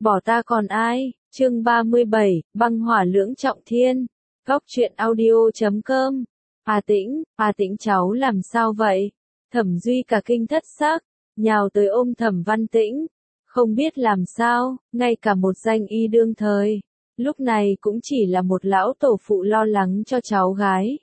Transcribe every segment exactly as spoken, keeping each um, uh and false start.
bỏ ta còn ai, chương ba mươi bảy, băng hỏa lưỡng trọng thiên, góc truyện audio.com, Hà Tĩnh, Hà Tĩnh cháu làm sao vậy? Thẩm Duy cả kinh thất sắc, nhào tới ôm Thẩm Văn Tĩnh, không biết làm sao, ngay cả một danh y đương thời, lúc này cũng chỉ là một lão tổ phụ lo lắng cho cháu gái.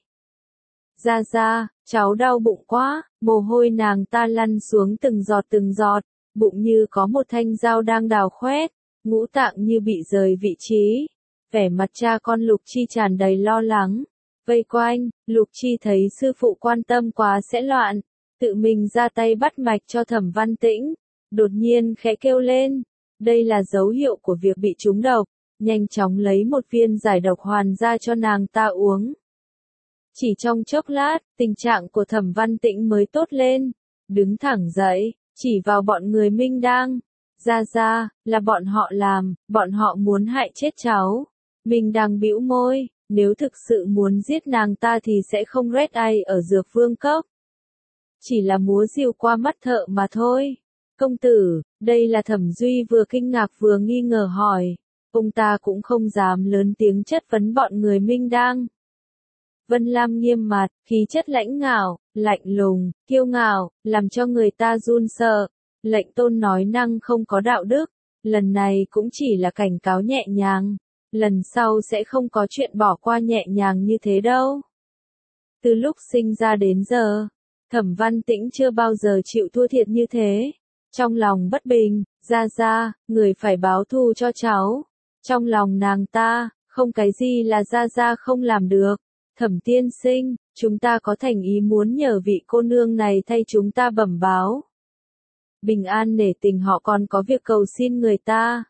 Ra ra, cháu đau bụng quá, mồ hôi nàng ta lăn xuống từng giọt từng giọt, bụng như có một thanh dao đang đào khoét, ngũ tạng như bị rời vị trí. Vẻ mặt cha con Lục Chi tràn đầy lo lắng, vây quanh, Lục Chi thấy sư phụ quan tâm quá sẽ loạn, tự mình ra tay bắt mạch cho Thẩm Văn Tĩnh, đột nhiên khẽ kêu lên, đây là dấu hiệu của việc bị trúng độc, nhanh chóng lấy một viên giải độc hoàn ra cho nàng ta uống. Chỉ trong chốc lát, tình trạng của Thẩm Văn Tĩnh mới tốt lên, đứng thẳng dậy, chỉ vào bọn người Minh Đang. Ra ra, là bọn họ làm, bọn họ muốn hại chết cháu. Minh Đang bĩu môi, nếu thực sự muốn giết nàng ta thì sẽ không rét ai ở Dược Vương Cốc. Chỉ là múa rìu qua mắt thợ mà thôi. Công tử, đây là Thẩm Duy vừa kinh ngạc vừa nghi ngờ hỏi. Ông ta cũng không dám lớn tiếng chất vấn bọn người Minh Đang. Vân Lam nghiêm mặt, khí chất lãnh ngạo, lạnh lùng, kiêu ngạo, làm cho người ta run sợ. Lệnh Tôn nói năng không có đạo đức, lần này cũng chỉ là cảnh cáo nhẹ nhàng, lần sau sẽ không có chuyện bỏ qua nhẹ nhàng như thế đâu. Từ lúc sinh ra đến giờ, Thẩm Văn Tĩnh chưa bao giờ chịu thua thiệt như thế. Trong lòng bất bình, ra ra, người phải báo thù cho cháu. Trong lòng nàng ta, không cái gì là ra ra không làm được. Thẩm tiên sinh, chúng ta có thành ý muốn nhờ vị cô nương này thay chúng ta bẩm báo. Bình An nể tình họ còn có việc cầu xin người ta.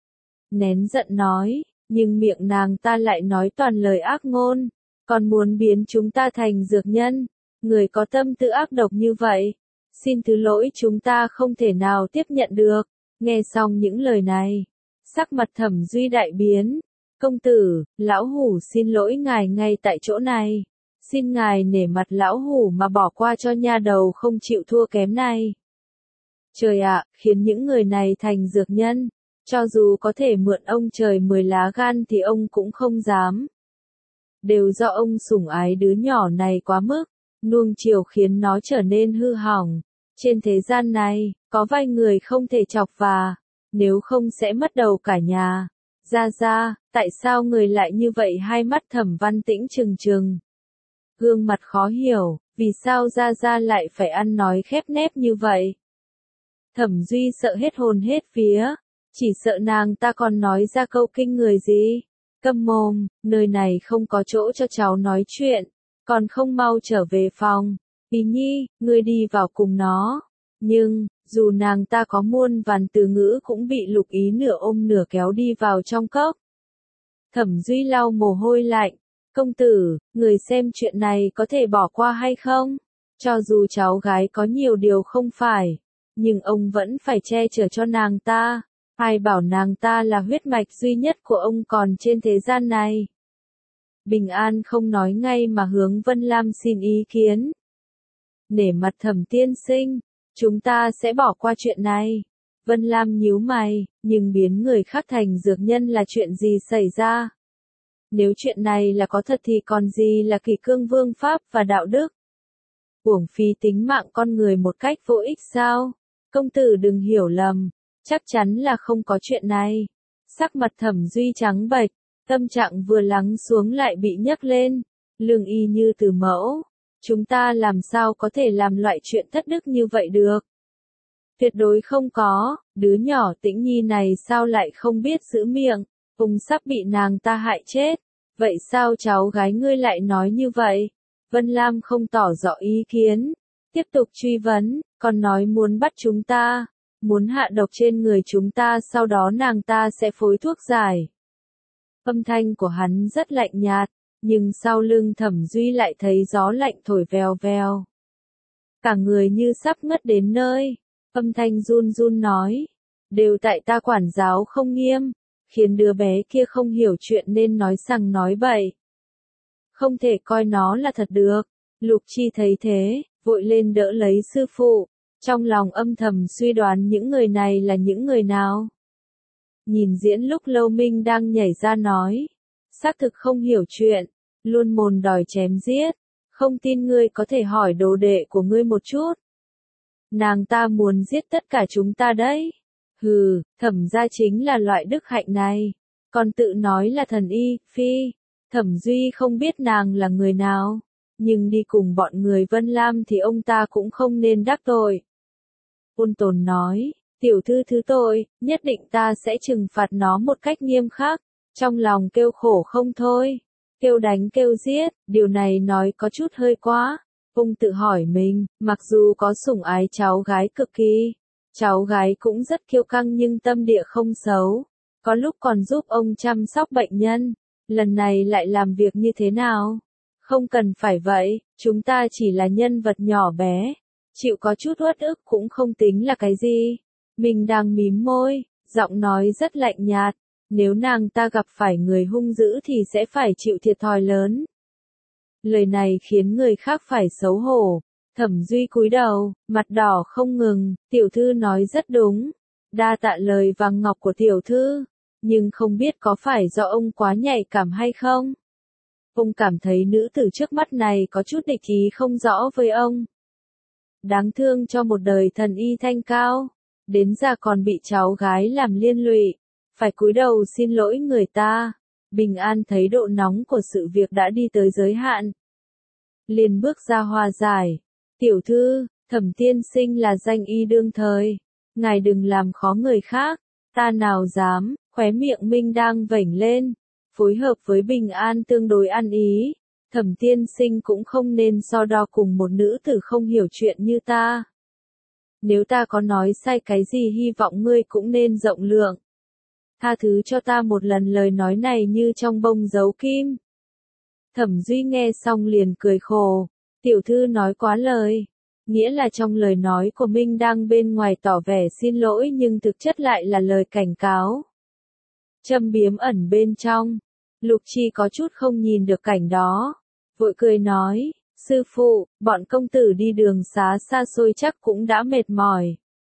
Nén giận nói, nhưng miệng nàng ta lại nói toàn lời ác ngôn, còn muốn biến chúng ta thành dược nhân. Người có tâm tư ác độc như vậy, xin thứ lỗi chúng ta không thể nào tiếp nhận được. Nghe xong những lời này, sắc mặt Thẩm Duy đại biến. Công tử, lão hủ xin lỗi ngài ngay tại chỗ này. Xin ngài nể mặt lão hủ mà bỏ qua cho nha đầu không chịu thua kém này. Trời ạ, khiến những người này thành dược nhân, cho dù có thể mượn ông trời mười lá gan thì ông cũng không dám. Đều do ông sủng ái đứa nhỏ này quá mức, nuông chiều khiến nó trở nên hư hỏng. Trên thế gian này, có vài người không thể chọc vào, nếu không sẽ mất đầu cả nhà. Ra ra, tại sao người lại như vậy? Hai mắt Thẩm Văn Tĩnh trừng trừng. Gương mặt khó hiểu, vì sao ra ra lại phải ăn nói khép nép như vậy? Thẩm Duy sợ hết hồn hết vía, chỉ sợ nàng ta còn nói ra câu kinh người gì. Câm mồm, nơi này không có chỗ cho cháu nói chuyện, còn không mau trở về phòng. Ý Nhi, ngươi đi vào cùng nó. Nhưng, dù nàng ta có muôn vàn từ ngữ cũng bị Lục Ý nửa ôm nửa kéo đi vào trong cốc. Thẩm Duy lau mồ hôi lạnh, công tử, người xem chuyện này có thể bỏ qua hay không? Cho dù cháu gái có nhiều điều không phải, nhưng ông vẫn phải che chở cho nàng ta. Ai bảo nàng ta là huyết mạch duy nhất của ông còn trên thế gian này. Bình An không nói ngay mà hướng Vân Lam xin ý kiến. Nể mặt Thẩm tiên sinh, chúng ta sẽ bỏ qua chuyện này. Vân Lam nhíu mày, nhưng biến người khác thành dược nhân là chuyện gì xảy ra? Nếu chuyện này là có thật thì còn gì là kỷ cương vương pháp và đạo đức? Uổng phí tính mạng con người một cách vô ích sao? Công tử đừng hiểu lầm, chắc chắn là không có chuyện này. Sắc mặt Thẩm Duy trắng bệch, tâm trạng vừa lắng xuống lại bị nhấc lên, lương y như từ mẫu. Chúng ta làm sao có thể làm loại chuyện thất đức như vậy được? Tuyệt đối không có, đứa nhỏ Tĩnh Nhi này sao lại không biết giữ miệng, ông sắp bị nàng ta hại chết. Vậy sao cháu gái ngươi lại nói như vậy? Vân Lam không tỏ rõ ý kiến, tiếp tục truy vấn, còn nói muốn bắt chúng ta, muốn hạ độc trên người chúng ta, sau đó nàng ta sẽ phối thuốc giải. Âm thanh của hắn rất lạnh nhạt, nhưng sau lưng Thẩm Duy lại thấy gió lạnh thổi vèo vèo. Cả người như sắp ngất đến nơi, âm thanh run run nói, đều tại ta quản giáo không nghiêm, khiến đứa bé kia không hiểu chuyện nên nói sằng nói bậy. Không thể coi nó là thật được. Lục Chi thấy thế, vội lên đỡ lấy sư phụ, trong lòng âm thầm suy đoán những người này là những người nào. Nhìn diễn lúc lâu Minh đang nhảy ra nói. Xác thực không hiểu chuyện, luôn mồm đòi chém giết. Không tin ngươi có thể hỏi đồ đệ của ngươi một chút. Nàng ta muốn giết tất cả chúng ta đấy. Hừ, Thẩm gia chính là loại đức hạnh này. Còn tự nói là thần y, phi. Thẩm Duy không biết nàng là người nào. Nhưng đi cùng bọn người Vân Lam thì ông ta cũng không nên đắc tội. Ôn Tồn nói, tiểu thư thứ tội, nhất định ta sẽ trừng phạt nó một cách nghiêm khắc. Trong lòng kêu khổ không thôi. Kêu đánh kêu giết, điều này nói có chút hơi quá. Ông tự hỏi mình, mặc dù có sủng ái cháu gái cực kỳ, cháu gái cũng rất kiêu căng nhưng tâm địa không xấu. Có lúc còn giúp ông chăm sóc bệnh nhân, lần này lại làm việc như thế nào? Không cần phải vậy, chúng ta chỉ là nhân vật nhỏ bé, chịu có chút uất ức cũng không tính là cái gì. Mình đang mím môi, giọng nói rất lạnh nhạt, nếu nàng ta gặp phải người hung dữ thì sẽ phải chịu thiệt thòi lớn. Lời này khiến người khác phải xấu hổ. Thẩm Duy cúi đầu, mặt đỏ không ngừng, tiểu thư nói rất đúng. Đa tạ lời vàng ngọc của tiểu thư, nhưng không biết có phải do ông quá nhạy cảm hay không? Ông cảm thấy nữ tử trước mắt này có chút địch ý không rõ với ông. Đáng thương cho một đời thần y thanh cao, đến già còn bị cháu gái làm liên lụy, phải cúi đầu xin lỗi người ta. Bình An thấy độ nóng của sự việc đã đi tới giới hạn. Liền bước ra hòa giải. Tiểu thư, Thẩm tiên sinh là danh y đương thời. Ngài đừng làm khó người khác. Ta nào dám, khóe miệng Minh đang vểnh lên. Phối hợp với Bình An tương đối ăn ý. Thẩm tiên sinh cũng không nên so đo cùng một nữ tử không hiểu chuyện như ta. Nếu ta có nói sai cái gì hy vọng ngươi cũng nên rộng lượng. Tha thứ cho ta một lần lời nói này như trong bông giấu kim. Thẩm Duy nghe xong liền cười khổ. Tiểu thư nói quá lời. Nghĩa là trong lời nói của Minh đang bên ngoài tỏ vẻ xin lỗi nhưng thực chất lại là lời cảnh cáo. Châm biếm ẩn bên trong. Lục Chi có chút không nhìn được cảnh đó. Vội cười nói, sư phụ, bọn công tử đi đường xá xa xôi chắc cũng đã mệt mỏi.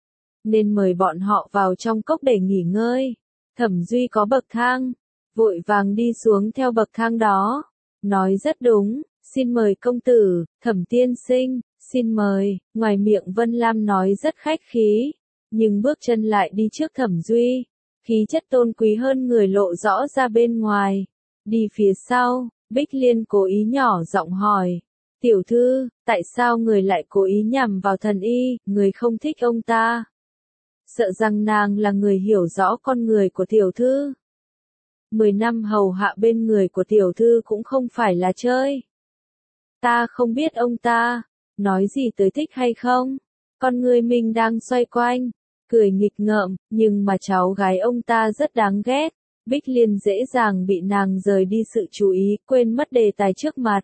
Nên mời bọn họ vào trong cốc để nghỉ ngơi. Thẩm Duy có bậc thang, vội vàng đi xuống theo bậc thang đó. Nói rất đúng, xin mời công tử, Thẩm tiên sinh, xin mời. Ngoài miệng Vân Lam nói rất khách khí, nhưng bước chân lại đi trước Thẩm Duy. Khí chất tôn quý hơn người lộ rõ ra bên ngoài. Đi phía sau, Bích Liên cố ý nhỏ giọng hỏi. Tiểu thư, tại sao người lại cố ý nhằm vào thần y, người không thích ông ta? Sợ rằng nàng là người hiểu rõ con người của tiểu thư. Mười năm hầu hạ bên người của tiểu thư cũng không phải là chơi. Ta không biết ông ta, nói gì tới thích hay không. Con người mình đang xoay quanh, cười nghịch ngợm, nhưng mà cháu gái ông ta rất đáng ghét. Bích Liên dễ dàng bị nàng rời đi sự chú ý, quên mất đề tài trước mặt.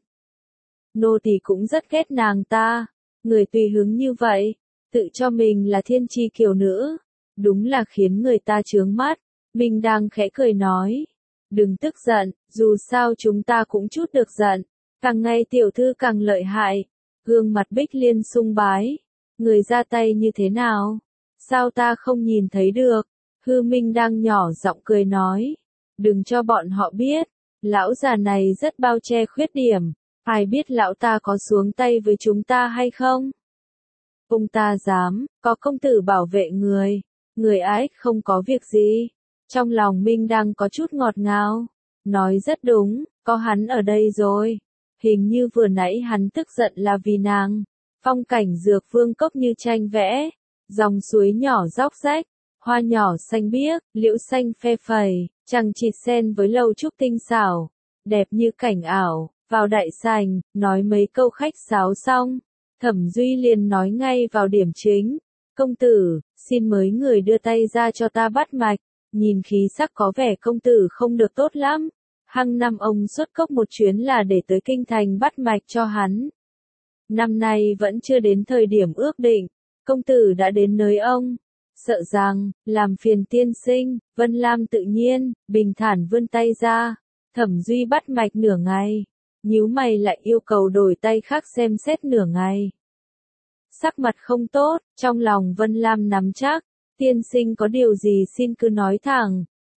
Nô tỳ cũng rất ghét nàng ta, người tùy hứng như vậy, tự cho mình là thiên chi kiều nữ, đúng là khiến người ta chướng mắt. Mình đang khẽ cười nói, đừng tức giận, dù sao chúng ta cũng chút được giận, càng ngày tiểu thư càng lợi hại. Gương mặt Bích Liên sung bái, người ra tay như thế nào? Sao ta không nhìn thấy được? Hư Minh đang nhỏ giọng cười nói, đừng cho bọn họ biết, lão già này rất bao che khuyết điểm, ai biết lão ta có xuống tay với chúng ta hay không? Ông ta dám, có công tử bảo vệ người, người ái không có việc gì. Trong lòng Minh đang có chút ngọt ngào, nói rất đúng, có hắn ở đây rồi. Hình như vừa nãy hắn tức giận là vì nàng. Phong cảnh dược vương cốc như tranh vẽ, dòng suối nhỏ róc rách, hoa nhỏ xanh biếc, liễu xanh phe phẩy, chằng chịt sen với lầu trúc tinh xảo, đẹp như cảnh ảo. Vào đại sảnh, nói mấy câu khách sáo xong, Thẩm Duy liền nói ngay vào điểm chính. Công tử, xin mấy người đưa tay ra cho ta bắt mạch. Nhìn khí sắc có vẻ công tử không được tốt lắm. Hằng năm ông xuất cốc một chuyến là để tới kinh thành bắt mạch cho hắn. Năm nay vẫn chưa đến thời điểm ước định, công tử đã đến nơi ông. Sợ rằng, làm phiền tiên sinh. Vân Lam tự nhiên, bình thản vươn tay ra. Thẩm Duy bắt mạch nửa ngày, nhíu mày lại yêu cầu đổi tay khác xem xét nửa ngày. Sắc mặt không tốt, trong lòng Vân Lam nắm chắc, tiên sinh có điều gì xin cứ nói thẳng.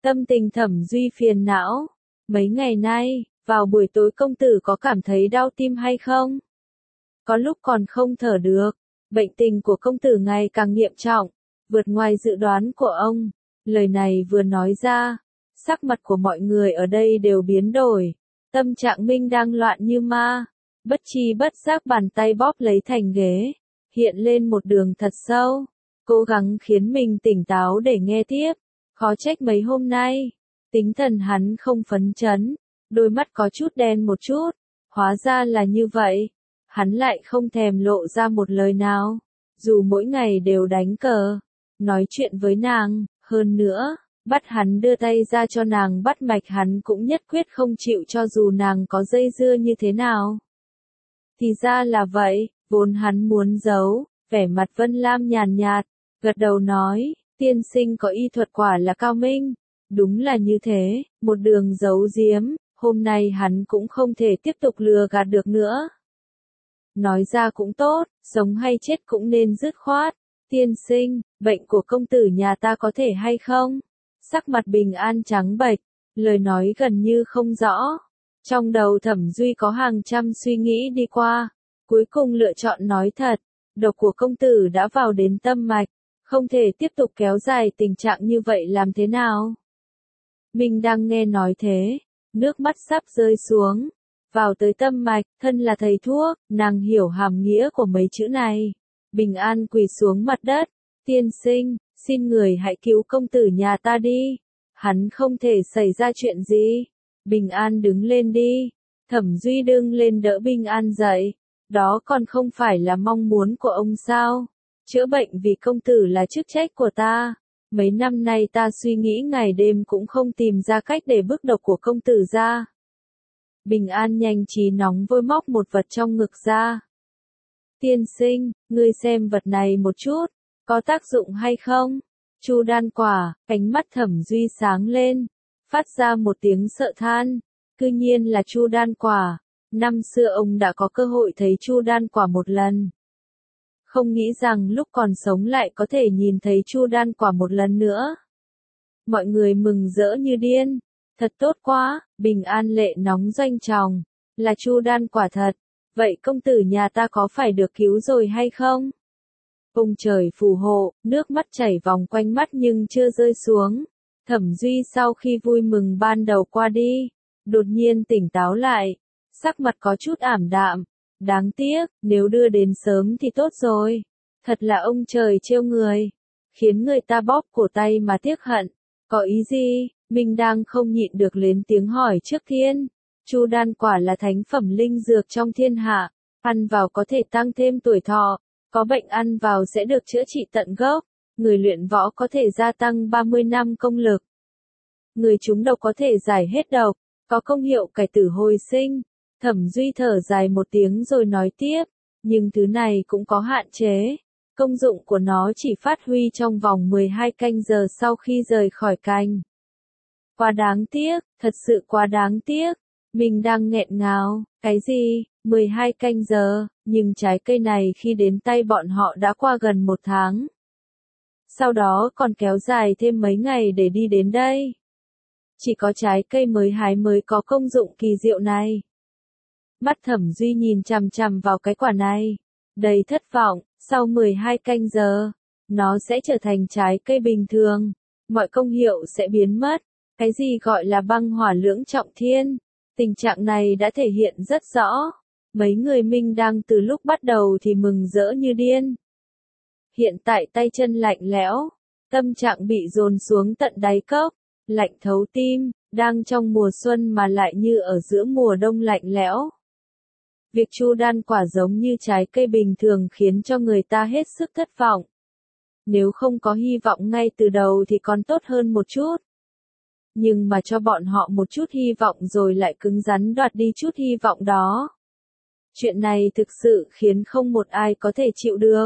Tâm tình Thẩm Duy phiền não. Mấy ngày nay, vào buổi tối công tử có cảm thấy đau tim hay không? Có lúc còn không thở được. Bệnh tình của công tử ngày càng nghiêm trọng, vượt ngoài dự đoán của ông. Lời này vừa nói ra, sắc mặt của mọi người ở đây đều biến đổi. Tâm trạng Minh đang loạn như ma. Bất chi bất giác bàn tay bóp lấy thành ghế, hiện lên một đường thật sâu. Cố gắng khiến mình tỉnh táo để nghe tiếp. Khó trách mấy hôm nay, tinh thần hắn không phấn chấn, đôi mắt có chút đen một chút. Hóa ra là như vậy. Hắn lại không thèm lộ ra một lời nào, dù mỗi ngày đều đánh cờ, nói chuyện với nàng, hơn nữa, bắt hắn đưa tay ra cho nàng bắt mạch hắn cũng nhất quyết không chịu cho dù nàng có dây dưa như thế nào. Thì ra là vậy, vốn hắn muốn giấu, vẻ mặt Vân Lam nhàn nhạt, gật đầu nói, tiên sinh có y thuật quả là cao minh, đúng là như thế, một đường giấu giếm, hôm nay hắn cũng không thể tiếp tục lừa gạt được nữa. Nói ra cũng tốt, sống hay chết cũng nên dứt khoát. Tiên sinh, bệnh của công tử nhà ta có thể hay không? Sắc mặt Bình An trắng bệch, lời nói gần như không rõ. Trong đầu Thẩm Duy có hàng trăm suy nghĩ đi qua, cuối cùng lựa chọn nói thật, độc của công tử đã vào đến tâm mạch, không thể tiếp tục kéo dài tình trạng như vậy làm thế nào? Mình đang nghe nói thế, nước mắt sắp rơi xuống. Vào tới tâm mạch, thân là thầy thuốc, nàng hiểu hàm nghĩa của mấy chữ này. Bình An quỳ xuống mặt đất, tiên sinh, xin người hãy cứu công tử nhà ta đi. Hắn không thể xảy ra chuyện gì. Bình An đứng lên đi. Thẩm Duy đứng lên đỡ Bình An dậy. Đó còn không phải là mong muốn của ông sao? Chữa bệnh vì công tử là chức trách của ta. Mấy năm nay ta suy nghĩ ngày đêm cũng không tìm ra cách để bức độc của công tử ra. Bình An nhanh trí nóng vôi móc một vật trong ngực ra. Tiên sinh, ngươi xem vật này một chút, có tác dụng hay không? Chu đan quả, cánh mắt Thẩm Duy sáng lên, phát ra một tiếng sợ than. Cư nhiên là chu đan quả, năm xưa ông đã có cơ hội thấy chu đan quả một lần. Không nghĩ rằng lúc còn sống lại có thể nhìn thấy chu đan quả một lần nữa. Mọi người mừng rỡ như điên. Thật tốt quá, Bình An lệ nóng doanh tròng, là chu đan quả thật. Vậy công tử nhà ta có phải được cứu rồi hay không? Ông trời phù hộ, nước mắt chảy vòng quanh mắt nhưng chưa rơi xuống. Thẩm Duy sau khi vui mừng ban đầu qua đi, đột nhiên tỉnh táo lại, sắc mặt có chút ảm đạm. Đáng tiếc, nếu đưa đến sớm thì tốt rồi. Thật là ông trời trêu người, khiến người ta bóp cổ tay mà tiếc hận. Có ý gì? Mình đang không nhịn được lên tiếng hỏi trước tiên. Chu đan quả là thánh phẩm linh dược trong thiên hạ, ăn vào có thể tăng thêm tuổi thọ, có bệnh ăn vào sẽ được chữa trị tận gốc, người luyện võ có thể gia tăng ba mươi năm công lực. Người trúng độc có thể giải hết độc, có công hiệu cải tử hồi sinh. Thẩm Duy thở dài một tiếng rồi nói tiếp, nhưng thứ này cũng có hạn chế. Công dụng của nó chỉ phát huy trong vòng mười hai canh giờ sau khi rời khỏi cành. Quá đáng tiếc, thật sự quá đáng tiếc. Mình đang nghẹn ngào, cái gì, mười hai canh giờ, nhưng trái cây này khi đến tay bọn họ đã qua gần một tháng. Sau đó còn kéo dài thêm mấy ngày để đi đến đây. Chỉ có trái cây mới hái mới có công dụng kỳ diệu này. Mắt Thẩm Duy nhìn chằm chằm vào cái quả này, đầy thất vọng, sau mười hai canh giờ, nó sẽ trở thành trái cây bình thường, mọi công hiệu sẽ biến mất. Cái gì gọi là băng hỏa lưỡng trọng thiên? Tình trạng này đã thể hiện rất rõ. Mấy người Minh đang từ lúc bắt đầu thì mừng rỡ như điên. Hiện tại tay chân lạnh lẽo, tâm trạng bị dồn xuống tận đáy cốc, lạnh thấu tim, đang trong mùa xuân mà lại như ở giữa mùa đông lạnh lẽo. Việc chu đan quả giống như trái cây bình thường khiến cho người ta hết sức thất vọng. Nếu không có hy vọng ngay từ đầu thì còn tốt hơn một chút. Nhưng mà cho bọn họ một chút hy vọng rồi lại cứng rắn đoạt đi chút hy vọng đó. Chuyện này thực sự khiến không một ai có thể chịu được.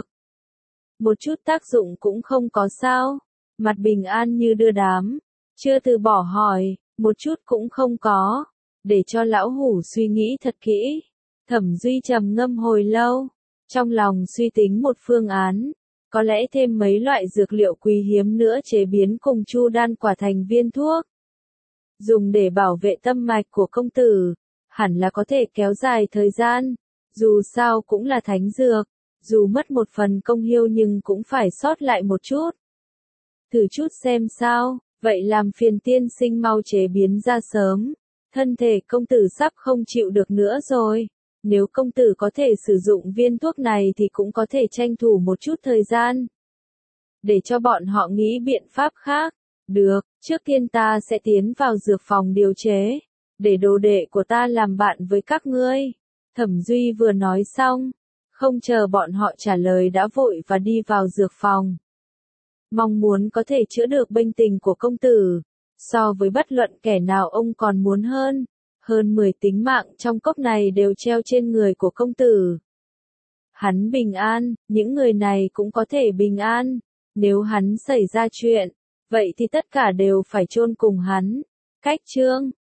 Một chút tác dụng cũng không có sao. Mặt Bình An như đưa đám. Chưa từ bỏ hỏi, một chút cũng không có. Để cho lão hủ suy nghĩ thật kỹ. Thẩm Duy trầm ngâm hồi lâu. Trong lòng suy tính một phương án. có lẽ thêm mấy loại dược liệu quý hiếm nữa chế biến cùng chu đan quả thành viên thuốc. Dùng để bảo vệ tâm mạch của công tử, hẳn là có thể kéo dài thời gian, dù sao cũng là thánh dược, dù mất một phần công hiệu nhưng cũng phải sót lại một chút. Thử chút xem sao, vậy làm phiền tiên sinh mau chế biến ra sớm, thân thể công tử sắp không chịu được nữa rồi. Nếu công tử có thể sử dụng viên thuốc này thì cũng có thể tranh thủ một chút thời gian, để cho bọn họ nghĩ biện pháp khác. Được, trước tiên ta sẽ tiến vào dược phòng điều chế, để đồ đệ của ta làm bạn với các ngươi. Thẩm Duy vừa nói xong, không chờ bọn họ trả lời đã vội và đi vào dược phòng. Mong muốn có thể chữa được bệnh tình của công tử, so với bất luận kẻ nào ông còn muốn hơn. Hơn mười tính mạng trong cốc này đều treo trên người của công tử. Hắn bình an, những người này cũng có thể bình an. Nếu hắn xảy ra chuyện, vậy thì tất cả đều phải chôn cùng hắn. Cách chương